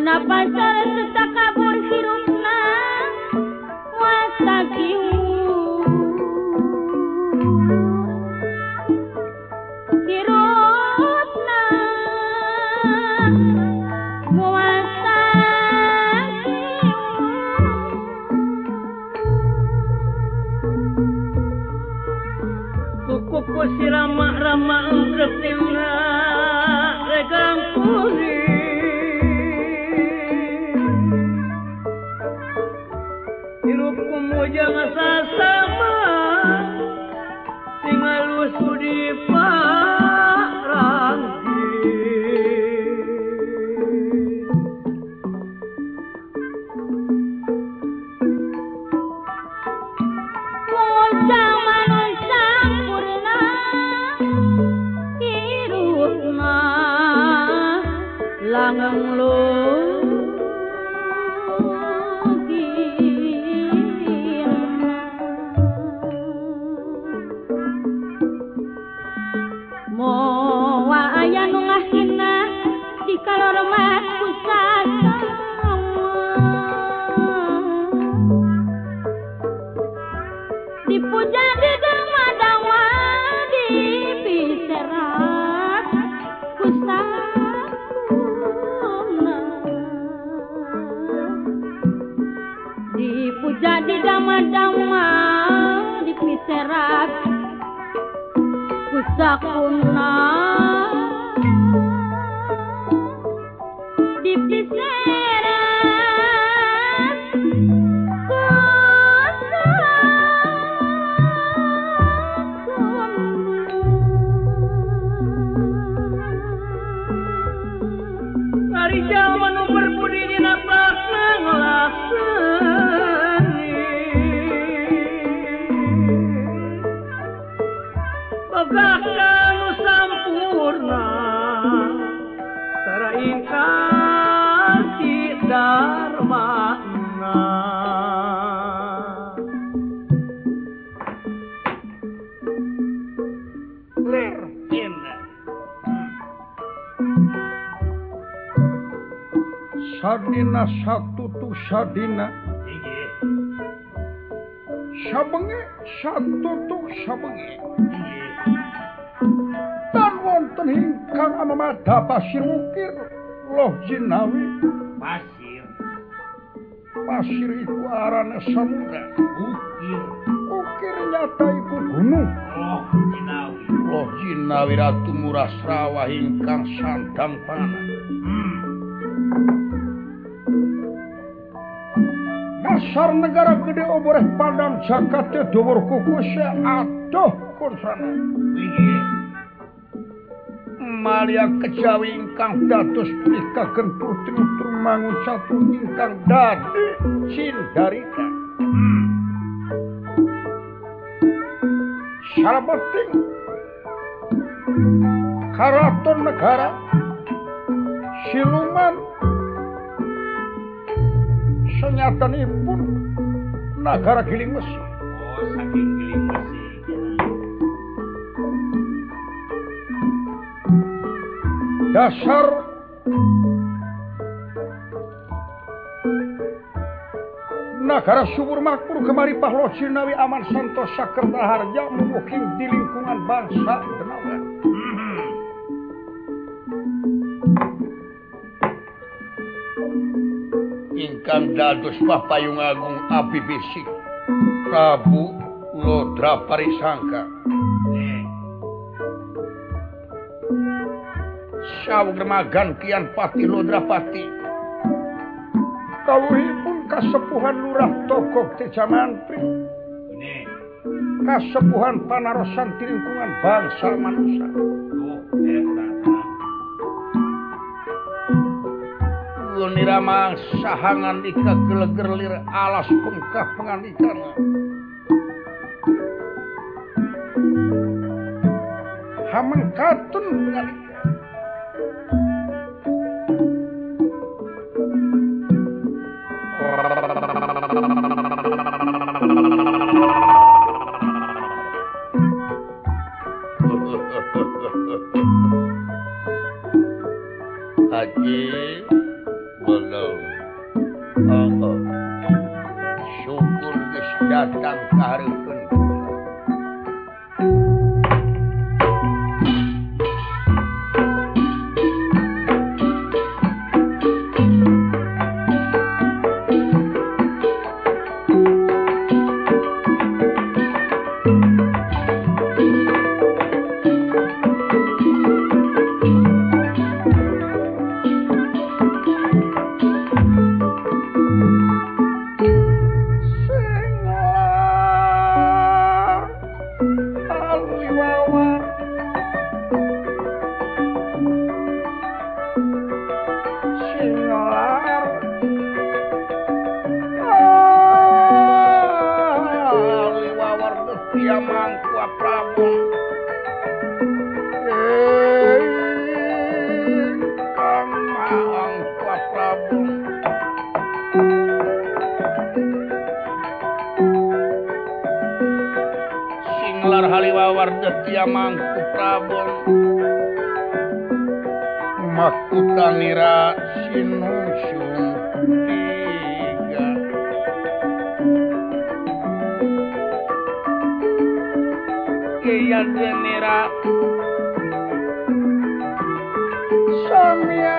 Kana pasar serta kabur hirupna wasakiu hirupna cukup sirama-rama engketina regang puri hirupku mujang sasama singalus di paranti mujang manusia purna hirupna langang lo kalormat pusaka dipuja di dama-dama dipiserat pusakuna dipuja di dama-dama dipiserat pusakuna Hari zaman berbudi di napak ngelaksani Pegahkan sampurna Tara ingkasi dharmana Ler indah Sadina satu tu sadina sabenge satu tu sabenge dan wonten ingkang amamada pasir ukir loh jinawi pasir iku arane samudra ukir nyata iku gunung loh jinawi ratu murasrawa ingkang sandang panah dasar negara gede oboreh padang jakate dowor kukusya aduh kursana Maria kejawi ingkang dados prikagen putri trumangun satu ingkang dadi cindarika sarabeting karaton negara siluman senyatanipun negara Giling Besi. Oh, saking Giling Besi. Dasar negara subur makmur kemari Pahlo Cinawi aman santos sakerta harja mumuking di lingkungan bangsa Denawa. Ingkang dados papayung agung Abi Bisik Prabu Lodra Parisangka Sawgremagan Kian Pati Lodrapati kawuhipun kasepuhan Lurah Togog Tejamantri kasepuhan panarosan di lingkungan bangsa manusia nirama sahangan ika gelegerlir alas pengkah pengandikan hamengkatun ngalika Haji Betul. Syukur geus datang ka hareupeun. Singlar haliwawar detia mangku Prabu makutanira sinungsung tiga iya genera samya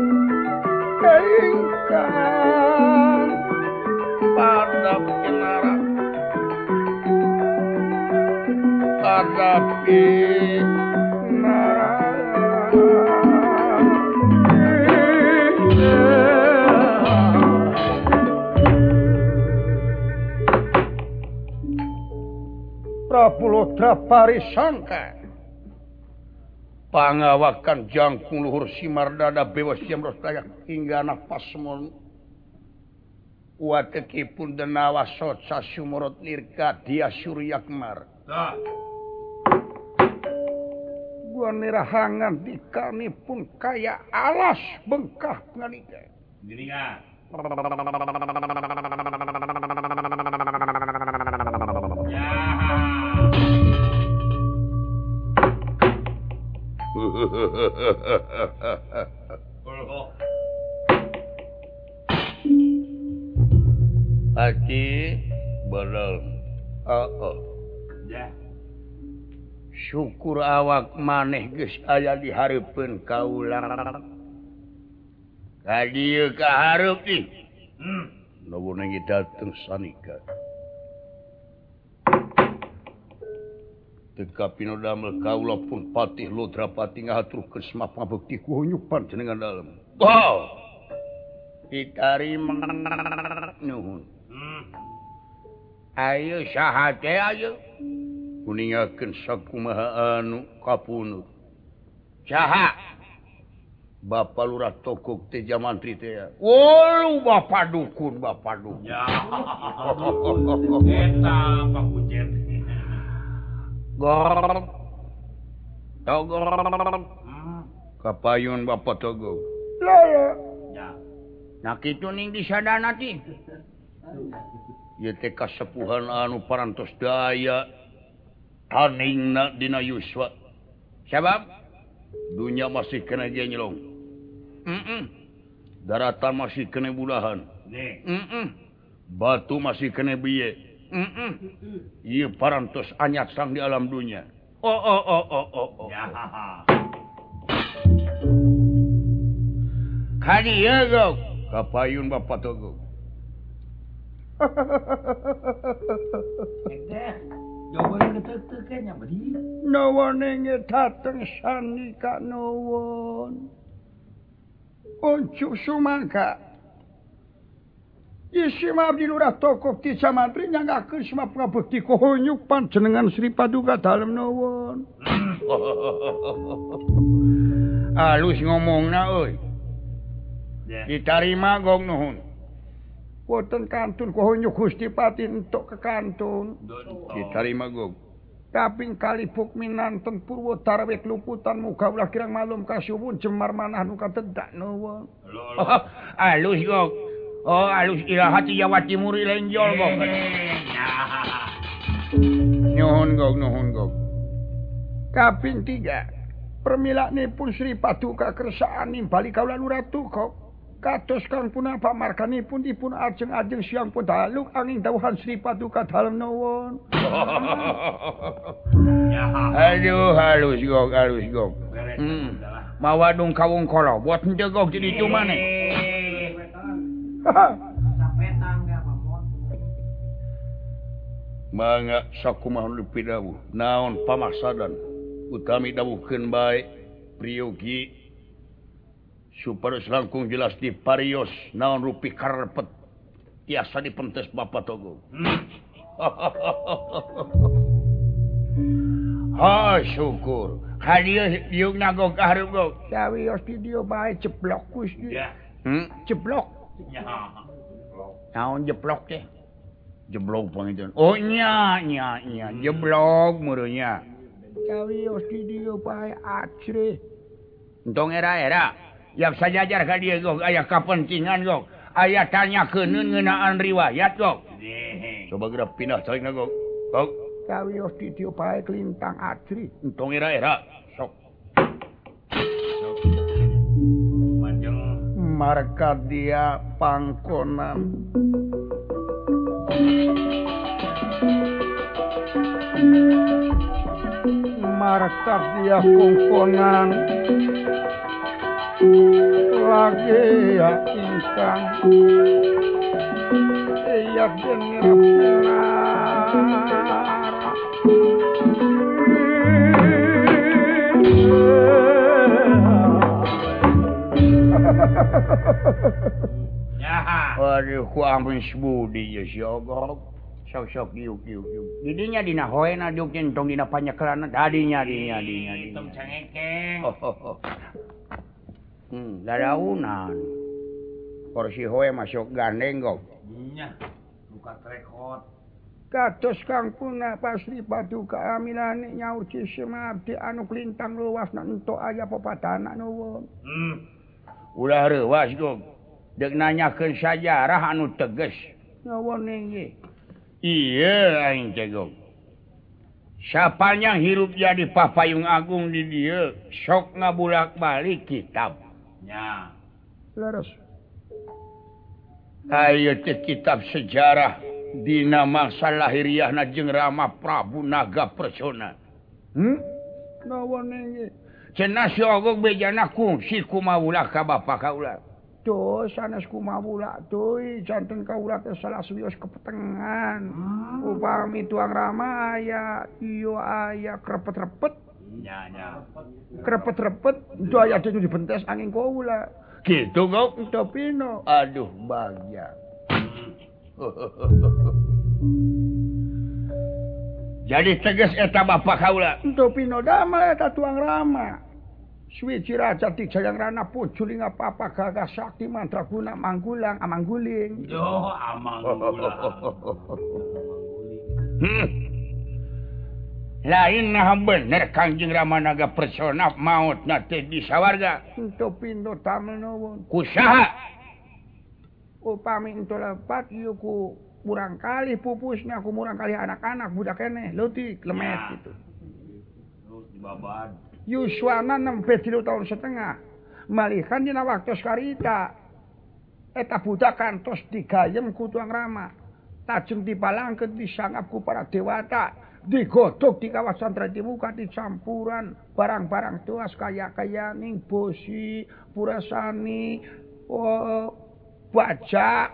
ingkang pada kinara Adapi Prabu Lodra Parisangka pangawakan jangkung luhur Simardada bewas Jamros Dayak hingga nafas semon watekipun denawa soca sumurut nirka dia Suryakmar gua nirahangan dikani pun kaya alas bengkah nganika Giringan. Aki bener. Ya. Syukur awak maneh geus aya di hareupeun kaula. Ka dieu ka hareup ih. Nuhun ge dateng sanika. Teka pino damel kaula pun patih Lodrapati ngahaturkeun semah pangabekti ku hunyupan jenengan dalem. Wow. Ditarima nuhun. Ayo saha teh ayo. Kuningakeun sakumaha anu kapunut. Saha? Bapak Lurah Tokok teh Jamantri teh. Oh, Bapak dukun, Bapak dukun. Ya. Eta Pak Ujet. Gor. Togor. Kapayun Bapak Togok. Lah. Ya. Nah kitu ning disadana ti. Ieu teh kasepuhan anu parantos daya haningna dina yuswa. Sabab dunya masih kena genylong. Daratan masih kena budahan. Nih. Batu masih kena biye. Ieu parantos anyat sang di alam dunya. Oh. Ya. Kadieu gok. Kapayun Bapak Togok. Jawaban ketek kayaknya beri. Nuwun ing dateng sanika nuwun. Uncuk sumangka. Isi Abdi Lurah Tokok ti Jamantri nyanggakeun semua pangabekti kuhunyuk panjenengan Sri Paduka dalem nuwun. Alus ngomongna euy. Ditarima gong nuhun. Wonten kantun kuhunyuk Gusti Pati entuk ke kantun. Ditarima gong. Kaping kalipuk minanten Purwodara wek luputan muga ulah kirang malum kasuwun jemar manah nu katedak nuwun. Alus gong. Oh, alus ilahati Jawati muri lenjol gong. Nuhun gong. Kaping 3. Permilaknipun Sri Paduka kersaan nimbali kaula Lurah Tokok. kados kang punapa markanipun dipun ajeng-ajeng siang pedaluk angin dawuhan Sri Paduka dalem nuwun. Aduh halus gok. Mawadung kawung kolo buat menjegok jadi itu mana? Mangga sakumaha nepi dawuh naon pamaksadan utami dawuhkeun bae priyogi supados langkung jelas diparios naon rupi karepet tiasa dipentes Bapak Togo. Syukur. Hadiah diuk nagok kaharep gok. Sawios di dieu bae jeblok Gusti. Jeblok. Naon jeblok teh? Jeblok pangitan. Oh nya jeblok meureunnya. Sawios di dieu bae acre. Entong era-era yang sajajar ka dieu gok aya kapentingan gok. Aya tanyakeun ngeunaan riwayat gok. Coba geura pindah calikna gok. Gok. Sawios di dieu bae kelintang acri. Entong era-era. Sok. Marka dia pangkonan. Marka dia pangkonan. Lagi ya ingkang iya dengar waduh ku ampun sebudi ya siogok sok diuk didinya dina hoena diuk entong dina panyakelana dadinya hitam cengekeng dadaunan porsi hoe masuk gandeng kok nya buka rekod kados kang puna Sri Paduka aminane nyaur cisema abdi anu klintang luasna ento aya pepadana nuwun ulah reuwas kok deuk nanyakeun sajarah anu teges nuwun ninggi iya aing teh kok sapanya hirup jadi papayung agung di dieu sok ngabulak-balik kitab nya leres aya teh kitab sejarah dina mangsa lahiriahna jeung Rama Prabu Naga Persona naon nge cenah si ogog bejana kungsi kumaula ka bapa kaula tuh sanes kumaula teuy janten kaula teh salah suwios kepetengan upami tuang Rama aya ieu aya krepet-repet krepet-repet itu aya teh dibentes angin kaula gitu gok topino aduh bagja jadi tegas eta bapak kaula topino damel eta tuang Rama Swiji Raja ti Jayang Rana puculing apa-apa gagah sakti mantra guna manggulang amangguling yo amanggulang lain nah bener Kangjeng Rama Naga Persona mautna teh di sawarga ento pindo tamel nuwun kusaha upami ento lepat ieu ku murang kali pupusna ku murang kali anak-anak budak keneh leutik lemet gitu terus dibabad yuswana nembe 3 tahun setengah malihan dina waktu sakarita eta budak kantos digayem ku tuang Rama tajeng dipalangkeun disangap ku para dewata digodhog di kawasan Tratimuka dicampuran barang-barang tuas kaya ning bosi purasani baja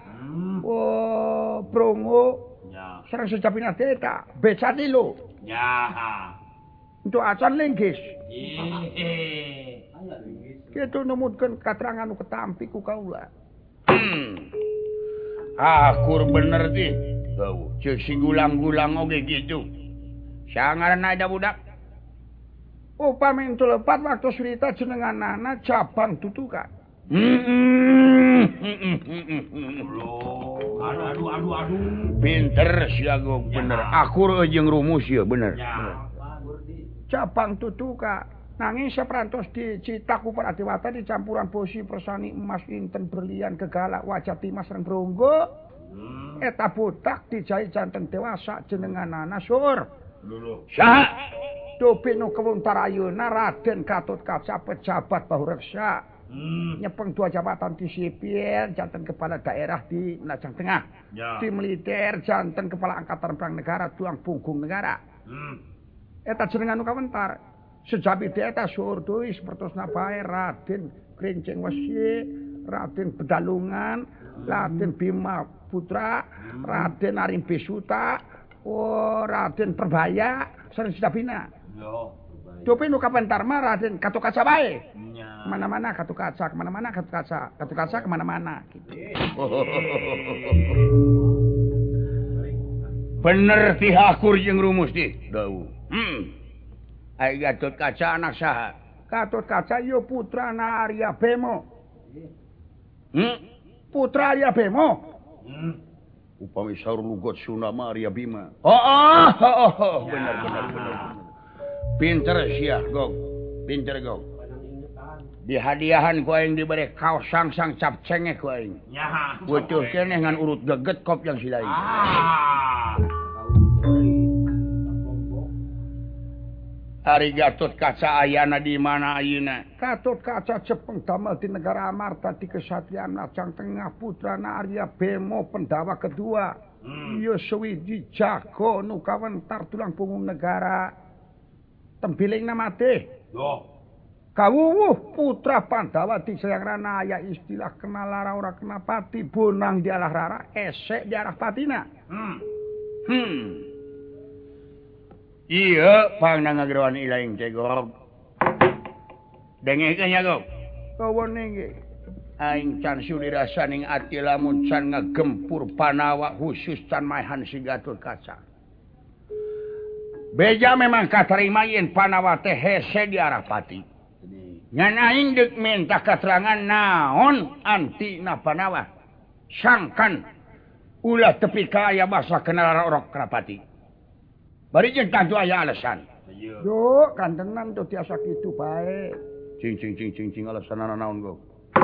prongo sareng sejapina teta beca tilu untuk acan linggis kitu numutkeun katerangan nu ketampi ku kaula akur bener ti ceuk si gulang-gulang oge gitu sangaranna ada budak upami ento lepat waktu cerita jenenganana cabang tutukan aduh pinter siago bener akur jeung rumus ya bener cabang tutuka nanging saperantos dicitaku para dewata dicampuran bosi persani emas inten berlian kegalak wajah timas sareng bronggo eta budak dijai janten dewasa jenenganana sur saha topino kewuntar ayeuna Raden Gatotkaca pejabat Bahureksa nyepeng 2 jabatan di sipil, janten kepala daerah di Menajang Tengah, di militer, janten kepala angkatan perang negara, tuang punggung negara. Eta jenengan kawentar. Sejabi eta surduis pertosna bae Raden Krincing Wesi, Raden Bedalungan, Raden Bima Putra, Raden Arimbi Suta, Raden Perbaya, sareng Sidabina. Dope nu kapentar mah Raden Katukaca bae. Mana-mana Katukaca, kemana-mana Katukaca, Katukaca kemana-mana. Gitu. Bener ti hakur jeung rumus di. Dau. Ai Gatotkaca anak saha? Gatotkaca ieu putrana Arya Bemo. Putra Arya Bemo. Upami saur lugot Sunama Arya Bima. Bener. Pinter sia, Gog. Pinter, Gog. Di hadiahan ku aing dibere kaos sangsang cap cengek ku aing. Nyaha. Butuh keneh ngan urut geget kop yang si lain. Ari Gatotkaca ayana di mana ayeuna? Gatotkaca cepeng damel di negara Amarta di Kesatrian Menajang Tengah, putrana Arya Bemo Pendawa kedua. Ieu sewiji jago nu kawentar tulang punggung negara. Tembilingna mati. Kawuwuh putra Pandawa di Sayangrana aya istilah kenal lara ora kena pati, bonang di arah rara, esek di arah patina. Iya, pandangagrawan ilaing teh, Gog. Dengekeun nya, Gog. Kawane ge. Aing can sudirasa ning ati lamun can ngagempur Panawa khusus can maehan si Gatotkaca. Beja memang katarima yen Panawa teh hese di arah pati. Ngan aing deuk minta keterangan naon antina Panawa. Sangkan ulah tepi ka aya basa kenal orok kana pati. Bari jeung tantu aya alasan. Yo, kantenan tuh tiasa kitu bae. Cing alasanana naon, Gog?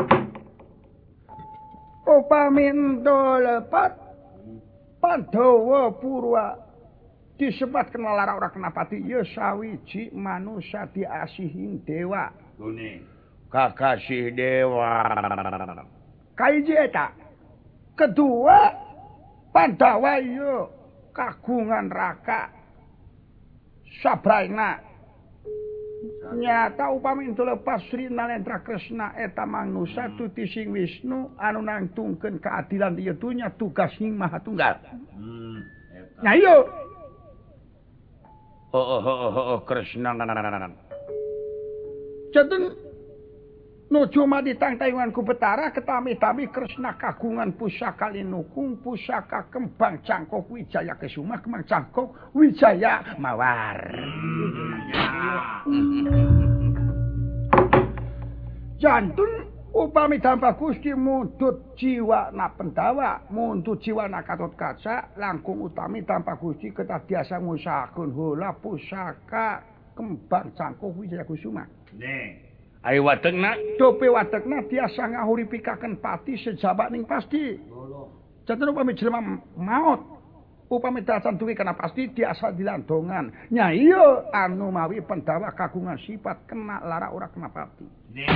Upamindo lepat Pandawa Purwa disebat kenal lara ora kena pati ieu sawiji manusia diasihin dewa. Kuning. Kakasih dewa. Kaiji eta. Kedua, Pandawa ieu kagungan raka sabraina. Nyata upami itu lepas Sri Nalendra Kresna eta manusia tuti sing Wisnu anu nangtungkeun keadilan ieu dunya tugas sing Maha Tunggal. Nya ieu. Kresna. Janten nuju maditang tayungan ku Betara ketami-tami Kresna kagungan pusaka linukung, pusaka kembang cangkok Wijaya Kesuma, kembang cangkok Wijaya Mawar. Jantun upami dampak Gusti mundut jiwa na Pendawa, mundut jiwa na Gatotkaca, langkung utami dampak Gusti ketatiasa ngusahakeun heula pusaka kembang cangkok Wijaya Kusuma. Ai wategna, dope wategna tiasa ngahuripikaken pati sejabat ning pasti. Janten upami jelema maot, upami dacan duwe kana pasti tiasa dilandongan. Nya iya anu mawi Pendawa kagungan sifat kena lara ora kena pati.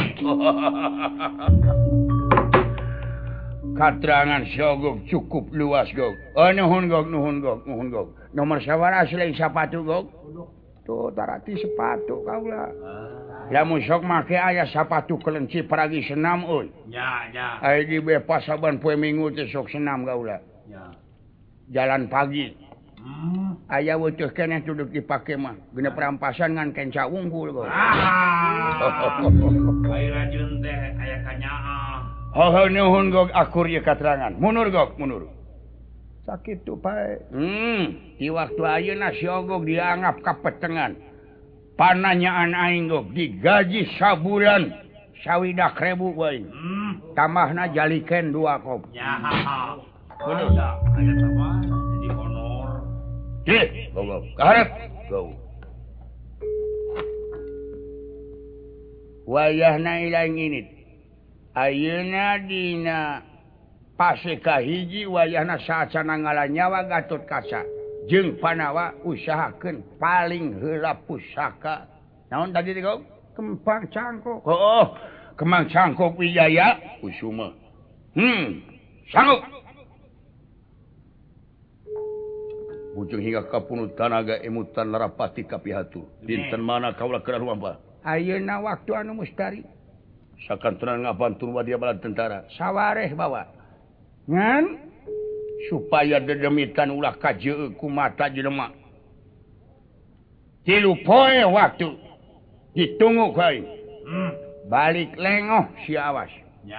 Katerangan Gog cukup luas, Gog. Nuhun, Gog. Nomor sawaras lain sapatu, Gog. Tuh tarati sepatu kaula. Lamun sok make aya sapatu kelenci paragi senam euy. Ya. Ai di bepas saban poe Minggu teh sok senam kaula. Ya. Jalan pagi. Aya weutuh keneh duduk dipake mah. Genep rampasan ngan kenca unggul, Gog. Ai rajun teh aya kanyaa. Nuhun, Gog, akur ieu katerangan. Munur, Gog, munur. Sakitu bae. Di waktu ayeuna si Gog dianggap kapetengan. Pananyaan aing, Gog, digaji sabulan 20.000 wae. Tambahna jalikeun 2 kop. Ya. Bener. Aya sama jadi honor. Gog. Kaharep. Gog. Wayahna ilaing init. Ayeuna dina pase kahiji wayahna saacana ngalanyawa Gatotkaca jeung Panawa usahakeun paling heula pusaka. Naon tadi, Gog? Kembang cangkok. Kemang Cangkok Wijaya Kusuma. Sanggup. Ujung hingga kapunut tanaga emutan larapati kapihatu. Dinten mana kaulah kena ruampa? Ayeuna waktu anu mustari. Sakantunan ngabantur wadia bala tentara. Sawareh bawa. Ngan supaya dedemitan ulah kajeu ku mata jelema. 3 poe waktu ditunggu ku aing. Balik lengoh si awas.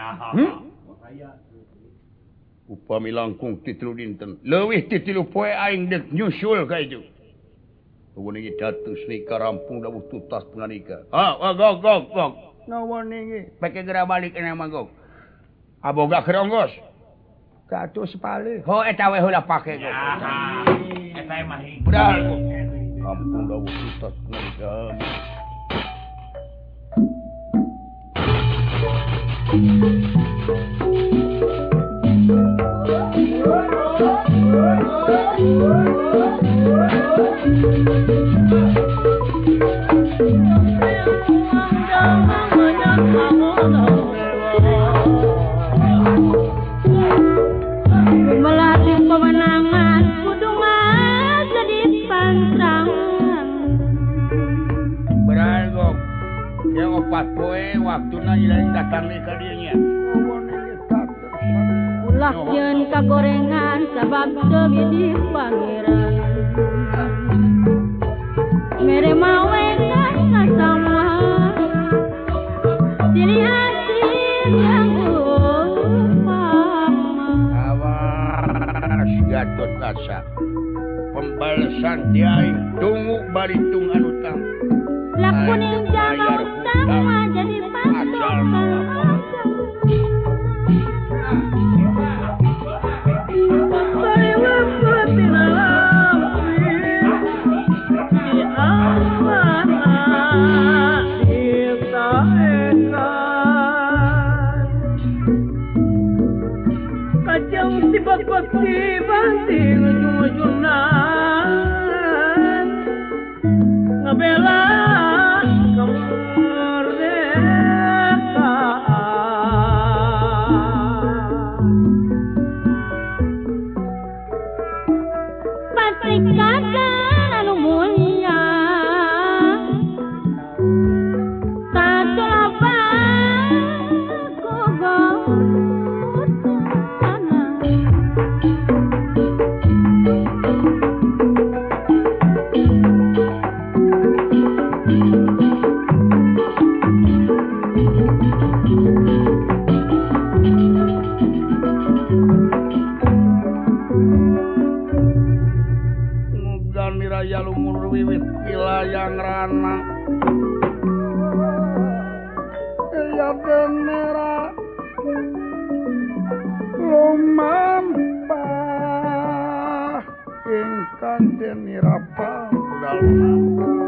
Upami langkung ti 3 dinten. Leuwih ti 3 poe aing dek nyusul ka itu. Nuhun iki datus nikah rampung dawuh tutas penganika. Gog. nuwun niki. Pake geura balik kana mah gog. Aboga keronggos. Kados pale. Ho eta we heula pake gog. Eta mah Budal gog. Rampung dawuh tutas penganika. Melatih pemenangan kudu jadi pantangan. Benar gog. Yang 4 poe waktuna ilaing datang ka dieu nya. Ulah yeun kagorengan sabab teu di pangeran. Mere mawe kana sama. Diri hati yang Awas Gatot Kaca. Pembalasan diaing tunggu baritung anu tang. lakuning jaga utang mah jadi patokan. Bakti banting ujung-ujungan ngabela kemerdekaan. Patrikakan anu mulia satu lapan kogong Raya lumur wiwit wilayang rana ya denera lumampah ingkang denira padalna